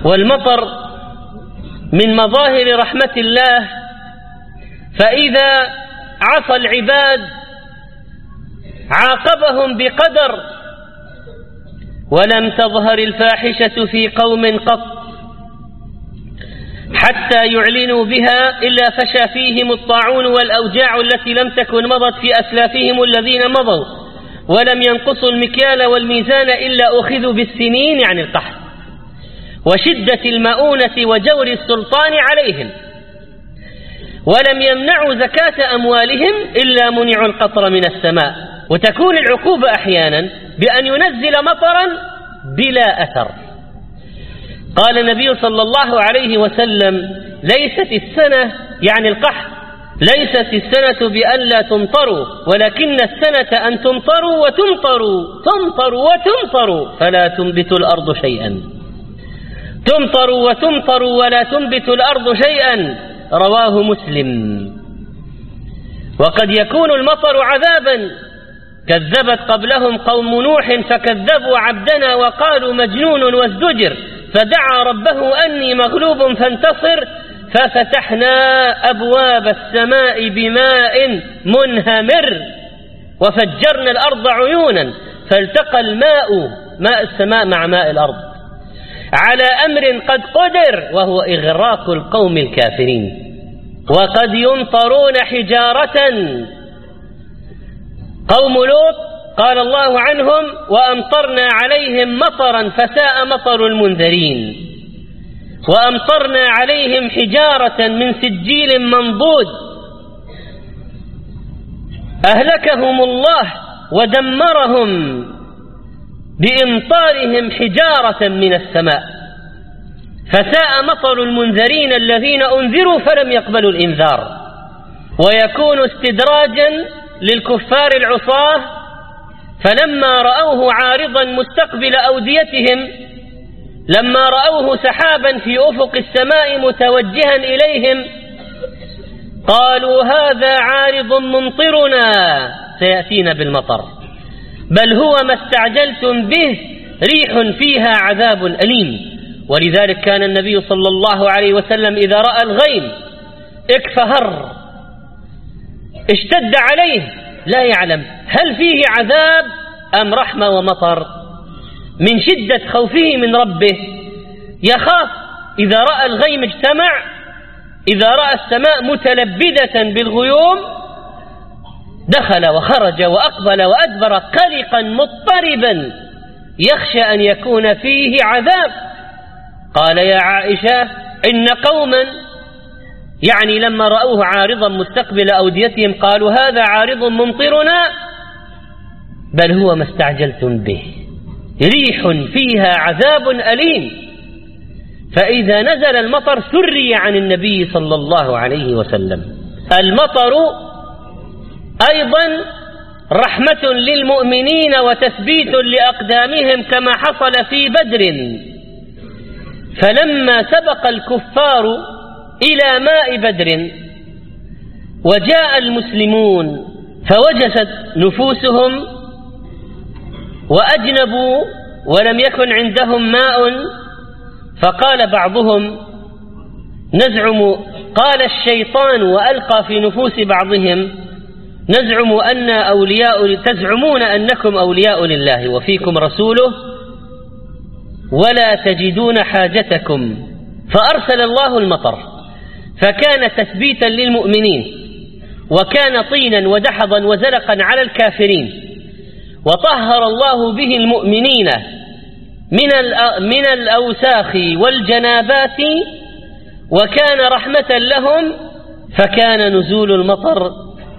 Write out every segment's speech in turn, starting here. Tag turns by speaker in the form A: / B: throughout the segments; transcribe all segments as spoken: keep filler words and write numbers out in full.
A: والمطر من مظاهر رحمة الله، فإذا عصى العباد عاقبهم بقدر، ولم تظهر الفاحشة في قوم قط حتى يعلنوا بها إلا فشى فيهم الطاعون والأوجاع التي لم تكن مضت في أسلافهم الذين مضوا، ولم ينقصوا المكيال والميزان إلا أخذوا بالسنين، يعني القحط وشدة المؤونة وجور السلطان عليهم، ولم يمنعوا زكاة أموالهم إلا منعوا القطر من السماء. وتكون العقوبة أحيانا بأن ينزل مطرا بلا أثر. قال النبي صلى الله عليه وسلم: ليست السنة، يعني القحط، ليست السنة بأن لا تمطروا، ولكن السنة أن تمطروا وتمطروا تمطروا وتمطروا فلا تنبت الأرض شيئا، تمطروا وتمطروا ولا تنبت الأرض شيئا. رواه مسلم. وقد يكون المطر عذابا، كذبت قبلهم قوم نوح فكذبوا عبدنا وقالوا مجنون وازدجر، فدعا ربه أني مغلوب فانتصر، ففتحنا أبواب السماء بماء منهمر وفجرنا الأرض عيونا فالتقى الماء، ماء السماء مع ماء الأرض، على أمر قد قدر، وهو إغراق القوم الكافرين. وقد يمطرون حجارة. قوم لوط قال الله عنهم: وأمطرنا عليهم مطرا فساء مطر المنذرين. وأمطرنا عليهم حجارة من سجيل منضود. أهلكهم الله ودمرهم بإمطارهم حجارة من السماء. فساء مطر المنذرين الذين أنذروا فلم يقبلوا الإنذار. ويكون استدراجا للكفار العصاة، فلما رأوه عارضا مستقبل أوديتهم، لما رأوه سحابا في أفق السماء متوجها إليهم، قالوا: هذا عارض ممطرنا سيأتينا بالمطر، بل هو ما استعجلتم به ريح فيها عذاب أليم. ولذلك كان النبي صلى الله عليه وسلم إذا رأى الغيم اكفهر، اشتد عليه، لا يعلم هل فيه عذاب أم رحمة ومطر. من شدة خوفه من ربه يخاف إذا رأى الغيم اجتمع، إذا رأى السماء متلبدة بالغيوم دخل وخرج وأقبل وأدبر قلقا مضطربا، يخشى أن يكون فيه عذاب. قال: يا عائشة، إن قوما، يعني لما رأوه عارضا مستقبل أوديتهم قالوا: هذا عارض ممطرنا، بل هو ما استعجلتم به ريح فيها عذاب أليم. فإذا نزل المطر سري عن النبي صلى الله عليه وسلم. المطر أيضا رحمة للمؤمنين وتثبيت لأقدامهم، كما حصل في بدر. فلما سبق الكفار إلى ماء بدر وجاء المسلمون فوجست نفوسهم وأجنبوا ولم يكن عندهم ماء، فقال بعضهم: نزعم، قال الشيطان وألقى في نفوس بعضهم: نزعم أن أولياء، تزعمون أنكم أولياء لله وفيكم رسوله ولا تجدون حاجتكم. فأرسل الله المطر، فكان تثبيتا للمؤمنين، وكان طينا ودحضا وزلقا على الكافرين، وطهر الله به المؤمنين من من الأوساخ والجنابات، وكان رحمة لهم. فكان نزول المطر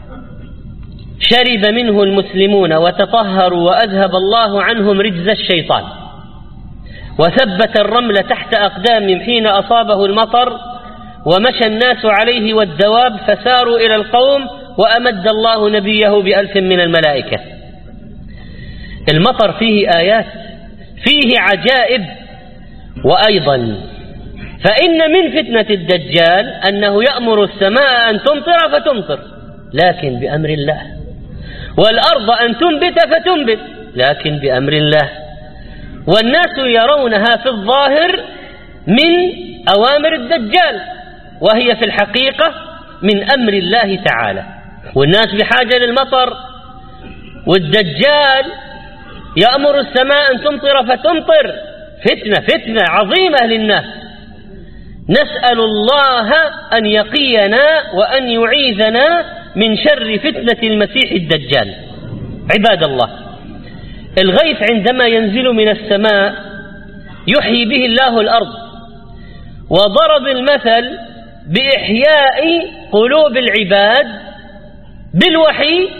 A: شرب منه المسلمون وتطهروا، وأذهب الله عنهم رجز الشيطان، وثبت الرمل تحت أقدامهم حين أصابه المطر، ومشى الناس عليه والدواب، فساروا إلى القوم، وأمد الله نبيه بألف من الملائكة. المطر فيه آيات، فيه عجائب. وأيضا فإن من فتنة الدجال أنه يأمر السماء أن تمطر فتمطر، لكن بأمر الله، والأرض أن تنبت فتنبت، لكن بأمر الله. والناس يرونها في الظاهر من أوامر الدجال، وهي في الحقيقة من أمر الله تعالى. والناس بحاجة للمطر، والدجال يأمر السماء أن تمطر فتمطر، فتنة فتنة عظيمة للناس. نسأل الله أن يقينا وأن يعيذنا من شر فتنة المسيح الدجال. عباد الله، الغيث عندما ينزل من السماء يحيي به الله الأرض، وضرب المثل بإحياء قلوب العباد بالوحي،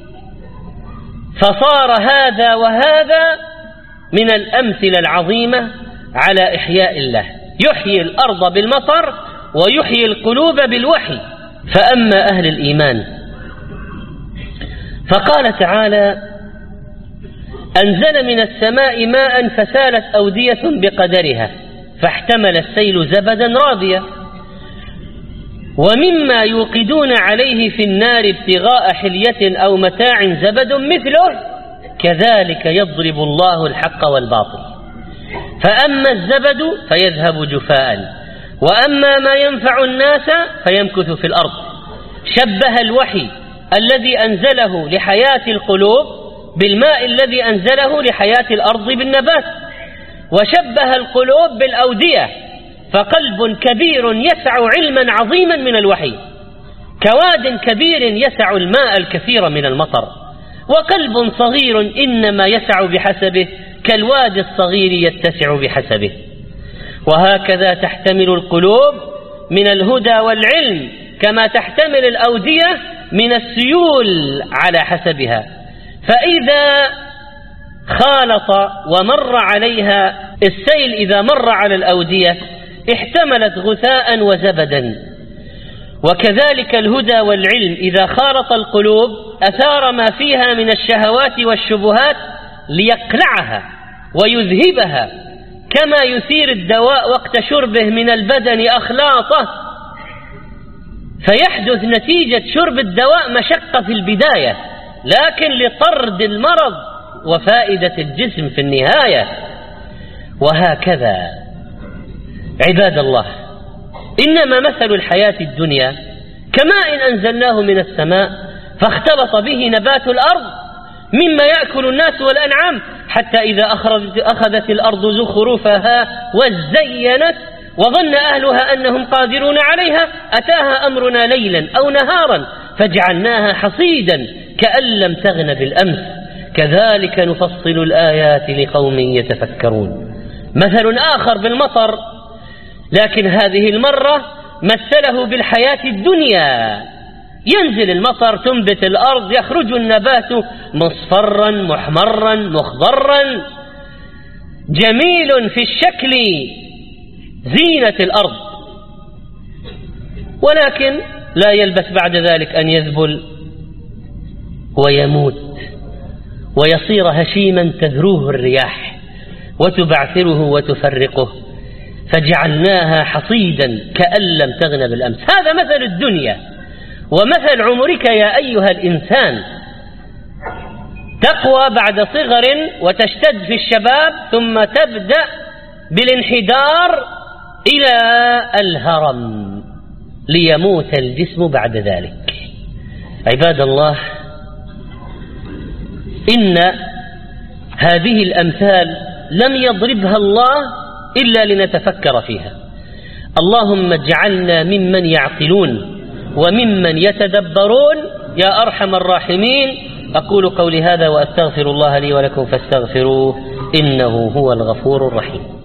A: فصار هذا وهذا من الأمثلة العظيمة على إحياء الله، يحيي الأرض بالمطر ويحيي القلوب بالوحي. فأما أهل الإيمان فقال تعالى: أنزل من السماء ماء فسالت أودية بقدرها فاحتمل السيل زبدا رابيا ومما يوقدون عليه في النار ابتغاء حلية أو متاع زبد مثله كذلك يضرب الله الحق والباطل فأما الزبد فيذهب جفاء وأما ما ينفع الناس فيمكث في الأرض. شبه الوحي الذي أنزله لحياة القلوب بالماء الذي أنزله لحياة الأرض بالنبات، وشبه القلوب بالأودية، فقلب كبير يسع علما عظيما من الوحي كواد كبير يسع الماء الكثير من المطر، وقلب صغير إنما يسع بحسبه كالواد الصغير يتسع بحسبه. وهكذا تحتمل القلوب من الهدى والعلم كما تحتمل الأودية من السيول على حسبها، فإذا خالط ومر عليها السيل، إذا مر على الأودية احتملت غثاء وزبدا. وكذلك الهدى والعلم إذا خالط القلوب أثار ما فيها من الشهوات والشبهات ليقلعها ويذهبها، كما يثير الدواء وقت شربه من البدن أخلاطه، فيحدث نتيجة شرب الدواء مشقة في البداية، لكن لطرد المرض وفائدة الجسم في النهاية. وهكذا عباد الله، إنما مثل الحياة الدنيا كماء أنزلناه من السماء فاختلط به نبات الأرض مما يأكل الناس والأنعام حتى إذا أخذت الأرض زخرفها وزينت وظن أهلها أنهم قادرون عليها أتاها أمرنا ليلا أو نهارا فجعلناها حصيدا كأن لم تغن بالأمس كذلك نفصل الآيات لقوم يتفكرون. مثل آخر بالمطر، لكن هذه المرة مثله بالحياة الدنيا. ينزل المطر تنبت الأرض، يخرج النبات مصفرا محمرا مخضرا جميل في الشكل زينة الأرض، ولكن لا يلبث بعد ذلك أن يذبل ويموت ويصير هشيما تذروه الرياح وتبعثره وتفرقه، فجعلناها حصيدا كأن لم تغن بالأمس. هذا مثل الدنيا ومثل عمرك يا أيها الإنسان، تقوى بعد صغر وتشتد في الشباب ثم تبدأ بالانحدار إلى الهرم ليموت الجسم بعد ذلك. عباد الله، إن هذه الأمثال لم يضربها الله إلا لنتفكر فيها. اللهم اجعلنا ممن يعقلون وممن يتدبرون يا أرحم الراحمين. أقول قولي هذا وأستغفر الله لي ولكم فاستغفروه إنه هو الغفور الرحيم.